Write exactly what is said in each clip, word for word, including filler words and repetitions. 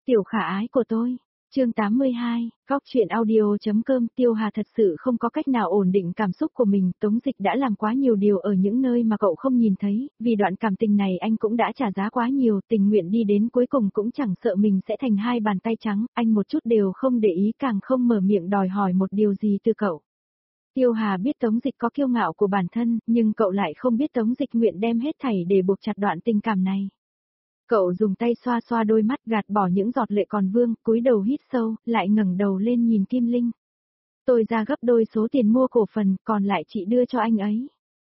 Tiểu khả ái của tôi. Chương tám mươi hai, góc truyện audio.com. Tiêu Hà thật sự không có cách nào ổn định cảm xúc của mình, Tống Dịch đã làm quá nhiều điều ở những nơi mà cậu không nhìn thấy, vì đoạn cảm tình này anh cũng đã trả giá quá nhiều, tình nguyện đi đến cuối cùng cũng chẳng sợ mình sẽ thành hai bàn tay trắng, anh một chút đều không để ý, càng không mở miệng đòi hỏi một điều gì từ cậu. Tiêu Hà biết Tống Dịch có kiêu ngạo của bản thân, nhưng cậu lại không biết Tống Dịch nguyện đem hết thảy để buộc chặt đoạn tình cảm này. Cậu dùng tay xoa xoa đôi mắt, gạt bỏ những giọt lệ còn vương, cúi đầu hít sâu, lại ngẩng đầu lên nhìn Kim Linh. Tôi ra gấp đôi số tiền mua cổ phần, còn lại chị đưa cho anh ấy.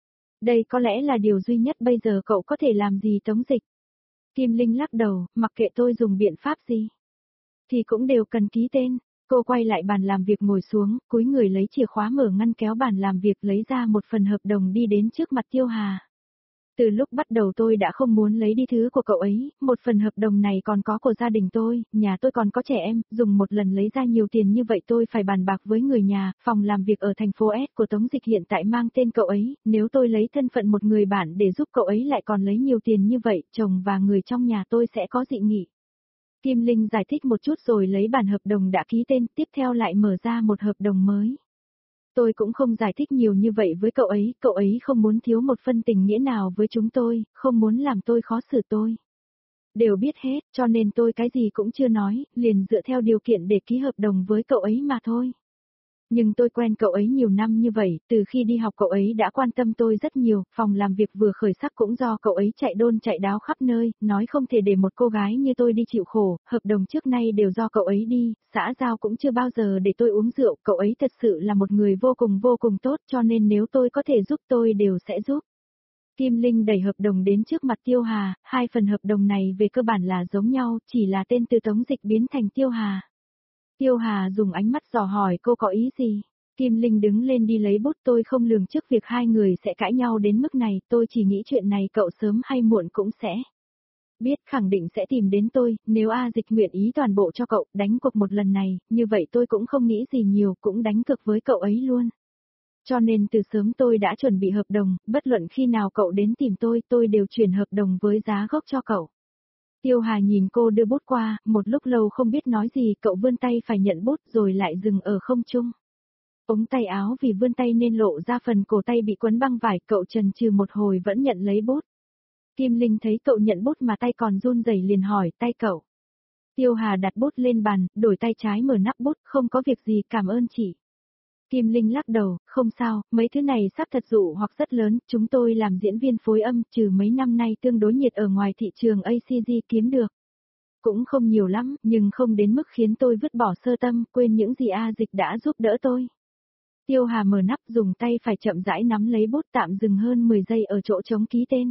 Đây có lẽ là điều duy nhất bây giờ cậu có thể làm gì Tống Dịch. Kim Linh lắc đầu, mặc kệ tôi dùng biện pháp gì, thì cũng đều cần ký tên. Cô quay lại bàn làm việc ngồi xuống, cúi người lấy chìa khóa mở ngăn kéo bàn làm việc, lấy ra một phần hợp đồng đi đến trước mặt Tiêu Hà. Từ lúc bắt đầu tôi đã không muốn lấy đi thứ của cậu ấy, một phần hợp đồng này còn có của gia đình tôi, nhà tôi còn có trẻ em, dùng một lần lấy ra nhiều tiền như vậy tôi phải bàn bạc với người nhà, phòng làm việc ở thành phố S của Tống Dịch hiện tại mang tên cậu ấy, nếu tôi lấy thân phận một người bạn để giúp cậu ấy lại còn lấy nhiều tiền như vậy, chồng và người trong nhà tôi sẽ có dị nghị. Kim Linh giải thích một chút rồi lấy bản hợp đồng đã ký tên, tiếp theo lại mở ra một hợp đồng mới. Tôi cũng không giải thích nhiều như vậy với cậu ấy, cậu ấy không muốn thiếu một phân tình nghĩa nào với chúng tôi, không muốn làm tôi khó xử tôi. Đều biết hết, cho nên tôi cái gì cũng chưa nói, liền dựa theo điều kiện để ký hợp đồng với cậu ấy mà thôi. Nhưng tôi quen cậu ấy nhiều năm như vậy, từ khi đi học cậu ấy đã quan tâm tôi rất nhiều, phòng làm việc vừa khởi sắc cũng do cậu ấy chạy đôn chạy đáo khắp nơi, nói không thể để một cô gái như tôi đi chịu khổ, hợp đồng trước nay đều do cậu ấy đi, xã giao cũng chưa bao giờ để tôi uống rượu, cậu ấy thật sự là một người vô cùng vô cùng tốt, cho nên nếu tôi có thể giúp tôi đều sẽ giúp. Kim Linh đẩy hợp đồng đến trước mặt Tiêu Hà, hai phần hợp đồng này về cơ bản là giống nhau, chỉ là tên từ Tống Dịch biến thành Tiêu Hà. Tiêu Hà dùng ánh mắt dò hỏi cô có ý gì. Kim Linh đứng lên đi lấy bút, tôi không lường trước việc hai người sẽ cãi nhau đến mức này, tôi chỉ nghĩ chuyện này cậu sớm hay muộn cũng sẽ biết, khẳng định sẽ tìm đến tôi, nếu A Dịch nguyện ý toàn bộ cho cậu, đánh cuộc một lần này, như vậy tôi cũng không nghĩ gì nhiều, cũng đánh cược với cậu ấy luôn. Cho nên từ sớm tôi đã chuẩn bị hợp đồng, bất luận khi nào cậu đến tìm tôi, tôi đều chuyển hợp đồng với giá gốc cho cậu. Tiêu Hà nhìn cô đưa bút qua, một lúc lâu không biết nói gì, cậu vươn tay phải nhận bút rồi lại dừng ở không trung. Ống tay áo vì vươn tay nên lộ ra phần cổ tay bị quấn băng vải, cậu chần chừ một hồi vẫn nhận lấy bút. Kim Linh thấy cậu nhận bút mà tay còn run rẩy liền hỏi, tay cậu. Tiêu Hà đặt bút lên bàn, đổi tay trái mở nắp bút, không có việc gì, cảm ơn chị. Kim Linh lắc đầu, không sao, mấy thứ này sắp thật dụ hoặc rất lớn, chúng tôi làm diễn viên phối âm, trừ mấy năm nay tương đối nhiệt ở ngoài thị trường a xê giê kiếm được. Cũng không nhiều lắm, nhưng không đến mức khiến tôi vứt bỏ sơ tâm, quên những gì A Dịch đã giúp đỡ tôi. Tiêu Hà mở nắp, dùng tay phải chậm rãi nắm lấy bút, tạm dừng hơn mười giây ở chỗ trống ký tên.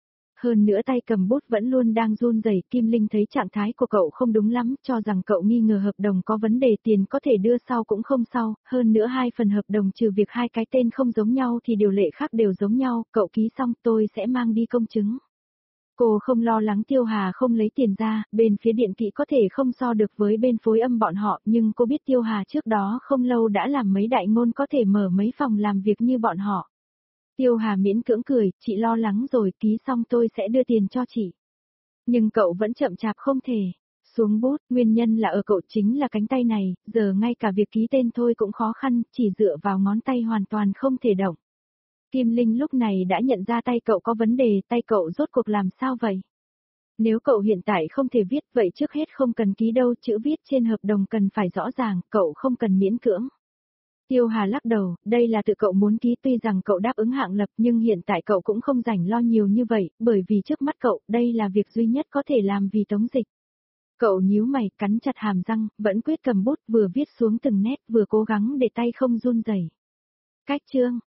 Hơn nữa tay cầm bút vẫn luôn đang run rẩy. Kim Linh thấy trạng thái của cậu không đúng lắm, cho rằng cậu nghi ngờ hợp đồng có vấn đề, tiền có thể đưa sau cũng không sau, hơn nữa hai phần hợp đồng trừ việc hai cái tên không giống nhau thì điều lệ khác đều giống nhau, cậu ký xong tôi sẽ mang đi công chứng. Cô không lo lắng Tiêu Hà không lấy tiền ra, bên phía điện kỹ có thể không so được với bên phối âm bọn họ, nhưng cô biết Tiêu Hà trước đó không lâu đã làm mấy đại ngôn có thể mở mấy phòng làm việc như bọn họ. Tiêu Hà miễn cưỡng cười, chị lo lắng rồi, ký xong tôi sẽ đưa tiền cho chị. Nhưng cậu vẫn chậm chạp không thể xuống bút, nguyên nhân là ở cậu chính là cánh tay này, giờ ngay cả việc ký tên thôi cũng khó khăn, chỉ dựa vào ngón tay hoàn toàn không thể động. Kim Linh lúc này đã nhận ra tay cậu có vấn đề, tay cậu rốt cuộc làm sao vậy? Nếu cậu hiện tại không thể viết, vậy trước hết không cần ký đâu, chữ viết trên hợp đồng cần phải rõ ràng, cậu không cần miễn cưỡng. Tiêu Hà lắc đầu, đây là tự cậu muốn ký, tuy rằng cậu đáp ứng hạng lập nhưng hiện tại cậu cũng không rảnh lo nhiều như vậy, bởi vì trước mắt cậu, đây là việc duy nhất có thể làm vì Tống Dịch. Cậu nhíu mày, cắn chặt hàm răng, vẫn quyết cầm bút, vừa viết xuống từng nét, vừa cố gắng để tay không run rẩy. Cách chương